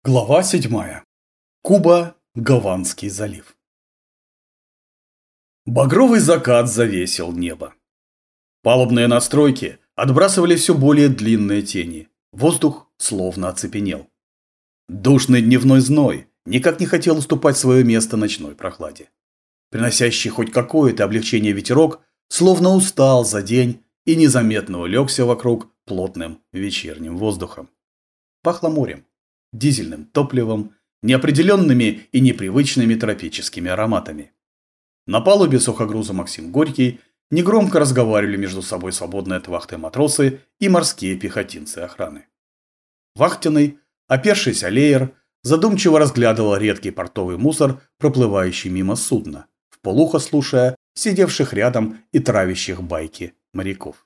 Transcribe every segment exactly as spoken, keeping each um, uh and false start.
Глава седьмая. Куба, Гаванский залив. Багровый закат завесил небо. Палубные настройки отбрасывали все более длинные тени. Воздух словно оцепенел. Душный дневной зной никак не хотел уступать свое место ночной прохладе. Приносящий хоть какое-то облегчение ветерок словно устал за день и незаметно улегся вокруг плотным вечерним воздухом. Пахло морем, дизельным топливом, неопределенными и непривычными тропическими ароматами. На палубе сухогруза «Максим Горький» негромко разговаривали между собой свободные от вахты матросы и морские пехотинцы охраны. Вахтенный, опершись о леер, задумчиво разглядывал редкий портовый мусор, проплывающий мимо судна, вполухо слушая сидевших рядом и травящих байки моряков.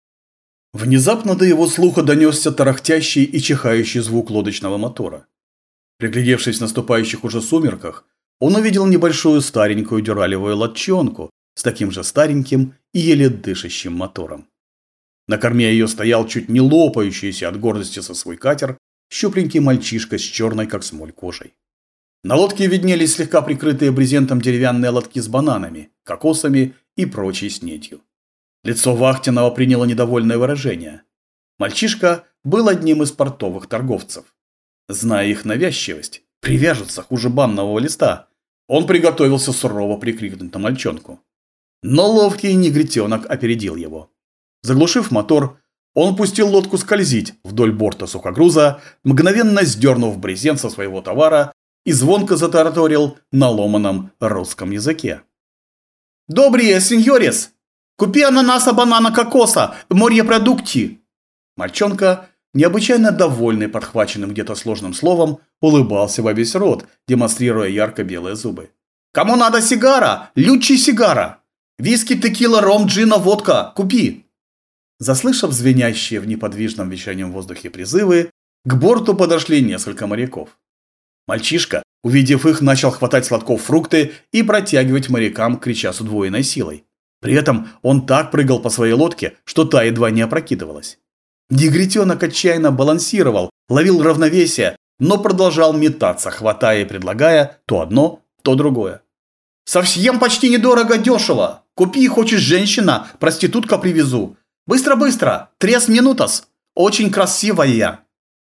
Внезапно до его слуха донесся тарахтящий и чихающий звук лодочного мотора. Приглядевшись в наступающих уже сумерках, он увидел небольшую старенькую дюралевую лодчонку с таким же стареньким и еле дышащим мотором. На корме ее стоял чуть не лопающийся от гордости со свой катер щупленький мальчишка с черной как смоль кожей. На лодке виднелись слегка прикрытые брезентом деревянные лотки с бананами, кокосами и прочей снетью. Лицо вахтенного приняло недовольное выражение. Мальчишка был одним из портовых торговцев. Зная их навязчивость, привяжутся хуже банного листа, он приготовился сурово прикрикнуть на мальчонку. Но ловкий негритенок опередил его. Заглушив мотор, он пустил лодку скользить вдоль борта сухогруза, мгновенно сдернув брезент со своего товара и звонко затараторил на ломаном русском языке. «Добрые, сеньорес! Купи ананаса, банана, кокоса, морепродукти!» Мальчонка, необычайно довольный подхваченным где-то сложным словом, улыбался во весь рот, демонстрируя ярко-белые зубы. «Кому надо сигара? Лючи сигара! Виски, текила, ром, джина, водка! Купи!» Заслышав звенящие в неподвижном вечернем воздухе призывы, к борту подошли несколько моряков. Мальчишка, увидев их, начал хватать с лотков фрукты и протягивать морякам, крича с удвоенной силой. При этом он так прыгал по своей лодке, что та едва не опрокидывалась. Негритенок отчаянно балансировал, ловил равновесие, но продолжал метаться, хватая и предлагая то одно, то другое. «Совсем почти недорого, дешево! Купи, хочешь, женщина, проститутка привезу! Быстро-быстро! Трес минутас! Очень красивая!»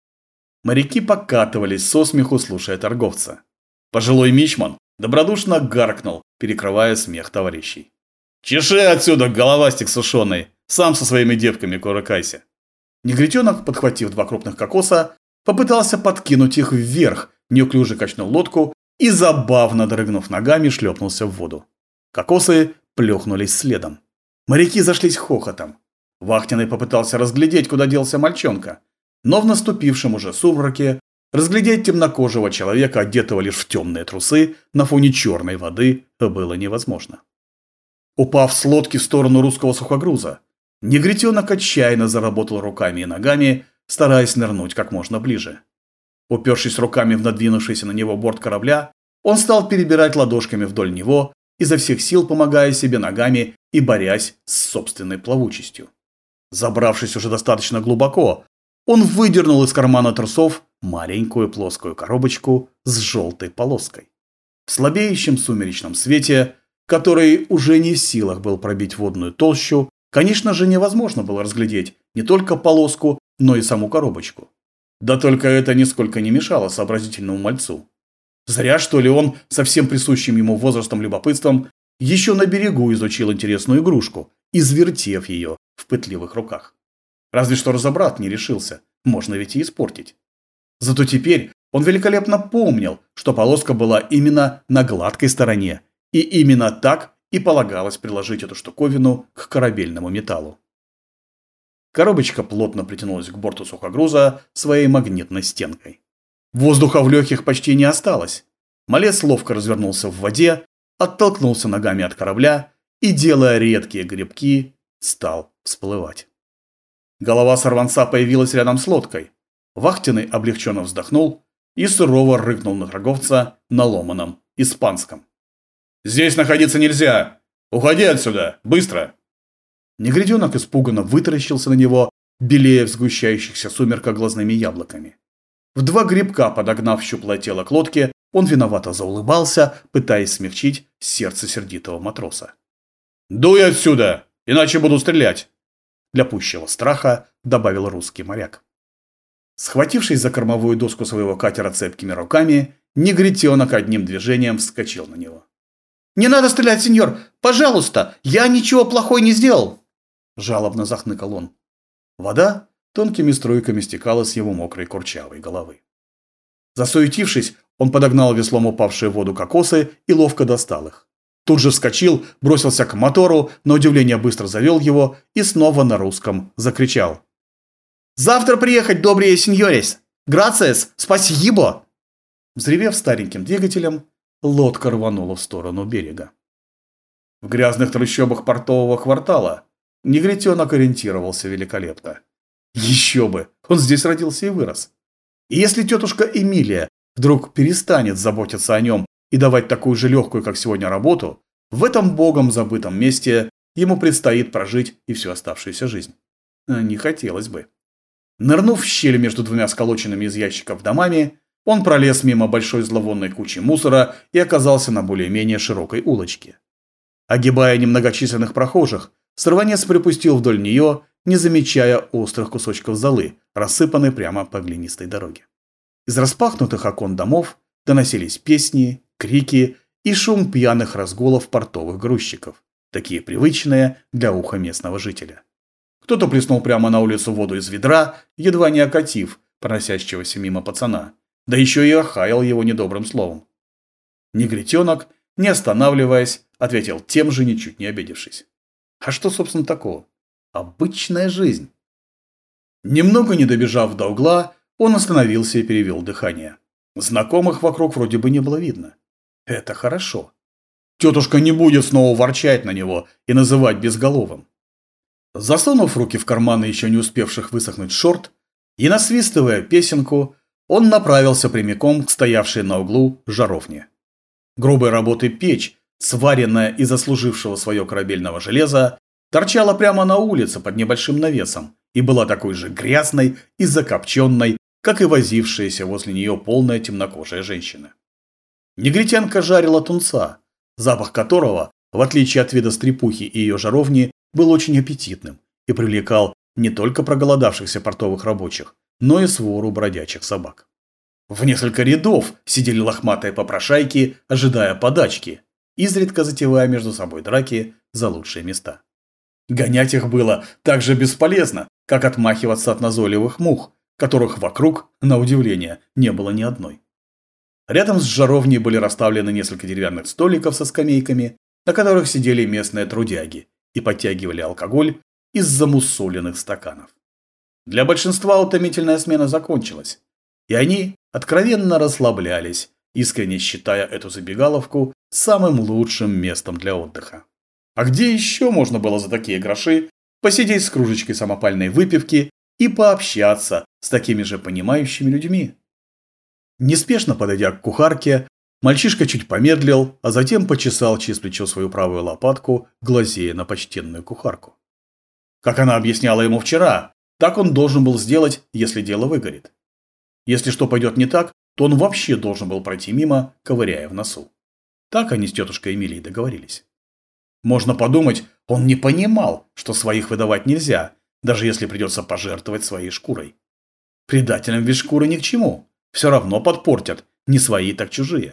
Моряки покатывались со смеху, слушая торговца. Пожилой мичман добродушно гаркнул, перекрывая смех товарищей. «Чеши отсюда, головастик сушеный! Сам со своими девками курыкайся!» Негритенок, подхватив два крупных кокоса, попытался подкинуть их вверх, неуклюже качнул лодку и, забавно дрыгнув ногами, шлепнулся в воду. Кокосы плюхнулись следом. Моряки зашлись хохотом. Вахтенный попытался разглядеть, куда делся мальчонка, но в наступившем уже сумраке разглядеть темнокожего человека, одетого лишь в темные трусы, на фоне черной воды, было невозможно. Упав с лодки в сторону русского сухогруза, негритенок отчаянно заработал руками и ногами, стараясь нырнуть как можно ближе. Упершись руками в надвинувшийся на него борт корабля, он стал перебирать ладошками вдоль него, изо всех сил помогая себе ногами и борясь с собственной плавучестью. Забравшись уже достаточно глубоко, он выдернул из кармана трусов маленькую плоскую коробочку с желтой полоской. В слабеющем сумеречном свете, который уже не в силах был пробить водную толщу, конечно же, невозможно было разглядеть не только полоску, но и саму коробочку. Да только это нисколько не мешало сообразительному мальцу. Зря, что ли, он со всем присущим ему возрастом любопытством еще на берегу изучил интересную игрушку, извертев ее в пытливых руках. Разве что разобрать не решился, можно ведь и испортить. Зато теперь он великолепно помнил, что полоска была именно на гладкой стороне, и именно так и полагалось приложить эту штуковину к корабельному металлу. Коробочка плотно притянулась к борту сухогруза своей магнитной стенкой. Воздуха в легких почти не осталось. Малец ловко развернулся в воде, оттолкнулся ногами от корабля и, делая редкие гребки, стал всплывать. Голова сорванца появилась рядом с лодкой. Вахтенный облегченно вздохнул и сурово рыкнул на торговца на ломаном испанском. «Здесь находиться нельзя! Уходи отсюда! Быстро!» Негритенок испуганно вытаращился на него, белея в сгущающихся сумерках глазными яблоками. В два грибка подогнав щуплое тело к лодке, он виновато заулыбался, пытаясь смягчить сердце сердитого матроса. «Дуй отсюда, иначе буду стрелять!» Для пущего страха добавил русский моряк. Схватившись за кормовую доску своего катера цепкими руками, негритенок одним движением вскочил на него. «Не надо стрелять, сеньор! Пожалуйста! Я ничего плохого не сделал!» Жалобно захныкал он. Вода тонкими струйками стекала с его мокрой курчавой головы. Засуетившись, он подогнал веслом упавшие в воду кокосы и ловко достал их. Тут же вскочил, бросился к мотору, на удивление быстро завел его и снова на русском закричал. «Завтра приехать, добрые сеньорес! Грациес! Спасибо!» Взревев стареньким двигателем, лодка рванула в сторону берега. В грязных трущобах портового квартала негритенок ориентировался великолепно. Еще бы, он здесь родился и вырос. И если тетушка Эмилия вдруг перестанет заботиться о нем и давать такую же легкую, как сегодня, работу, в этом богом забытом месте ему предстоит прожить и всю оставшуюся жизнь. Не хотелось бы. Нырнув в щель между двумя сколоченными из ящиков домами, он пролез мимо большой зловонной кучи мусора и оказался на более-менее широкой улочке. Огибая немногочисленных прохожих, сорванец припустил вдоль нее, не замечая острых кусочков золы, рассыпанной прямо по глинистой дороге. Из распахнутых окон домов доносились песни, крики и шум пьяных разгулов портовых грузчиков, такие привычные для уха местного жителя. Кто-то плеснул прямо на улицу воду из ведра, едва не окатив проносящегося мимо пацана, да еще и охаял его недобрым словом. Негритенок, не останавливаясь, ответил тем же, ничуть не обидевшись. А что, собственно, такого? Обычная жизнь. Немного не добежав до угла, он остановился и перевел дыхание. Знакомых вокруг вроде бы не было видно. Это хорошо. Тетушка не будет снова ворчать на него и называть безголовым. Засунув руки в карманы еще не успевших высохнуть шорт и насвистывая песенку, он направился прямиком к стоявшей на углу жаровне. Грубой работы печь, сваренная из заслужившего свое корабельного железа, торчала прямо на улице под небольшим навесом и была такой же грязной и закопченной, как и возившаяся возле нее полная темнокожая женщина. Негритянка жарила тунца, запах которого, в отличие от вида стрепухи и ее жаровни, был очень аппетитным и привлекал не только проголодавшихся портовых рабочих, но и свору бродячих собак. В несколько рядов сидели лохматые попрошайки, ожидая подачки, изредка затевая между собой драки за лучшие места. Гонять их было так же бесполезно, как отмахиваться от назойливых мух, которых вокруг, на удивление, не было ни одной. Рядом с жаровней были расставлены несколько деревянных столиков со скамейками, на которых сидели местные трудяги и подтягивали алкоголь из замусоленных стаканов. Для большинства утомительная смена закончилась, и они откровенно расслаблялись, искренне считая эту забегаловку самым лучшим местом для отдыха. А где еще можно было за такие гроши посидеть с кружечкой самопальной выпивки и пообщаться с такими же понимающими людьми? Неспешно подойдя к кухарке, мальчишка чуть помедлил, а затем почесал через плечо свою правую лопатку, глазея на почтенную кухарку. Как она объясняла ему вчера, так он должен был сделать, если дело выгорит. Если что пойдет не так, то он вообще должен был пройти мимо, ковыряя в носу. Так они с тетушкой Эмилией договорились. Можно подумать, он не понимал, что своих выдавать нельзя, даже если придется пожертвовать своей шкурой. Предателям ведь шкуры ни к чему, все равно подпортят, не свои, так чужие.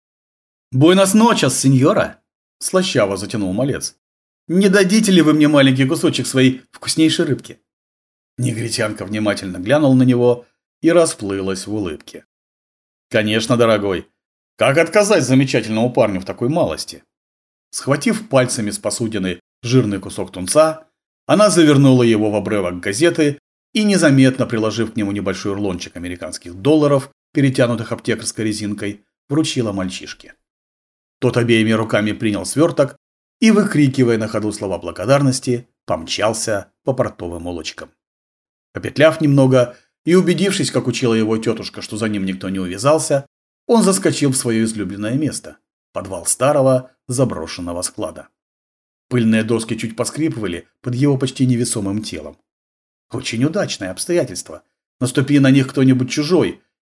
«Буэнос ночес, сеньора!» – слащаво затянул малец. «Не дадите ли вы мне маленький кусочек своей вкуснейшей рыбки?» Негритянка внимательно глянула на него и расплылась в улыбке. «Конечно, дорогой. Как отказать замечательному парню в такой малости?» Схватив пальцами с посудины жирный кусок тунца, она завернула его в обрывок газеты и, незаметно приложив к нему небольшой рулончик американских долларов, перетянутых аптекарской резинкой, вручила мальчишке. Тот обеими руками принял сверток и, выкрикивая на ходу слова благодарности, помчался по портовым улочкам. Попетляв немного и убедившись, как учила его тетушка, что за ним никто не увязался, он заскочил в свое излюбленное место – подвал старого заброшенного склада. Пыльные доски чуть поскрипывали под его почти невесомым телом. Очень удачное обстоятельство. Наступи на них кто-нибудь чужой,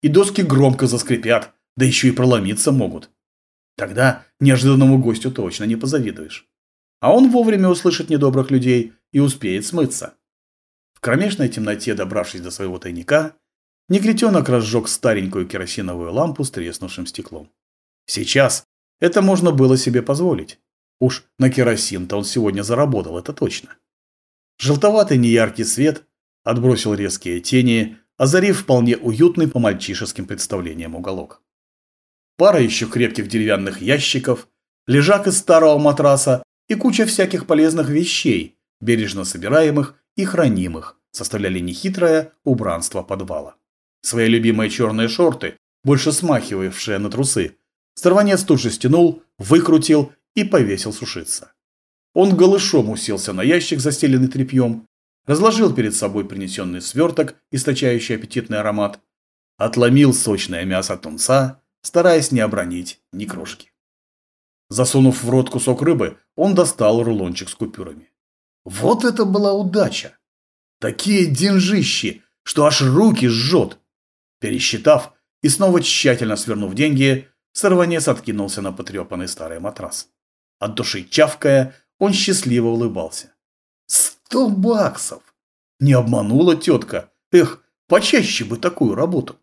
и доски громко заскрипят, да еще и проломиться могут. Тогда неожиданному гостю точно не позавидуешь. А он вовремя услышит недобрых людей и успеет смыться. В кромешной темноте, добравшись до своего тайника, негритенок разжег старенькую керосиновую лампу с треснувшим стеклом. Сейчас это можно было себе позволить. Уж на керосин-то он сегодня заработал, это точно. Желтоватый неяркий свет отбросил резкие тени, озарив вполне уютный по мальчишеским представлениям уголок. Пара еще крепких деревянных ящиков, лежак из старого матраса и куча всяких полезных вещей, бережно собираемых и хранимых, составляли нехитрое убранство подвала. Свои любимые черные шорты, больше смахивавшие на трусы, сорванец тут же стянул, выкрутил и повесил сушиться. Он голышом уселся на ящик, застеленный тряпьем, разложил перед собой принесенный сверток, источающий аппетитный аромат, отломил сочное мясо тунца, стараясь не обронить ни крошки. Засунув в рот кусок рыбы, он достал рулончик с купюрами. Вот это была удача! Такие деньжищи, что аж руки жжет! Пересчитав и снова тщательно свернув деньги, сорванец откинулся на потрепанный старый матрас. От души чавкая, он счастливо улыбался. Сто баксов! Не обманула тетка. Эх, почаще бы такую работу.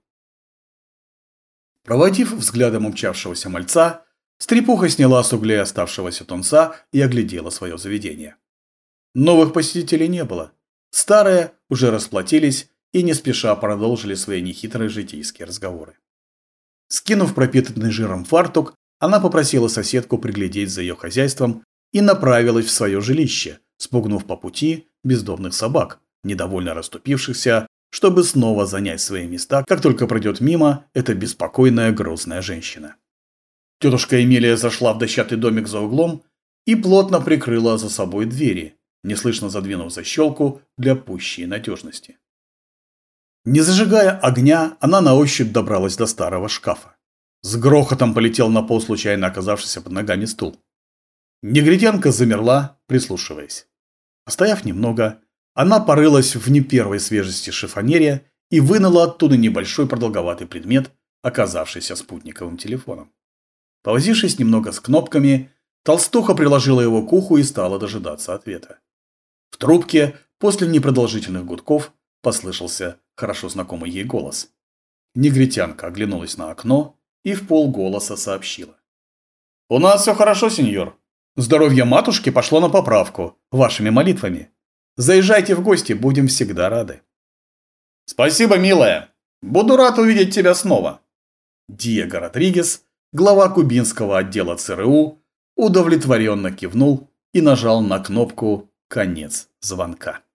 Проводив взглядом умчавшегося мальца, стрепуха сняла с углей оставшегося тунца и оглядела свое заведение. Новых посетителей не было. Старые уже расплатились и не спеша продолжили свои нехитрые житейские разговоры. Скинув пропитанный жиром фартук, она попросила соседку приглядеть за ее хозяйством и направилась в свое жилище, спугнув по пути бездомных собак, недовольно расступившихся, чтобы снова занять свои места, как только пройдет мимо эта беспокойная грустная женщина. Тетушка Эмилия зашла в дощатый домик за углом и плотно прикрыла за собой двери, неслышно задвинув защелку для пущей надежности. Не зажигая огня, она на ощупь добралась до старого шкафа. С грохотом полетел на пол случайно оказавшийся под ногами стул. Негритянка замерла, прислушиваясь. Постояв немного, она порылась в не первой свежести шифонере и вынула оттуда небольшой продолговатый предмет, оказавшийся спутниковым телефоном. Повозившись немного с кнопками, толстуха приложила его к уху и стала дожидаться ответа. В трубке после непродолжительных гудков послышался хорошо знакомый ей голос. Негритянка оглянулась на окно и в полголоса сообщила. «У нас все хорошо, сеньор. Здоровье матушки пошло на поправку, вашими молитвами. Заезжайте в гости, будем всегда рады». «Спасибо, милая. Буду рад увидеть тебя снова». Диего Родригес, глава кубинского отдела ЦРУ, удовлетворенно кивнул и нажал на кнопку «Конец звонка».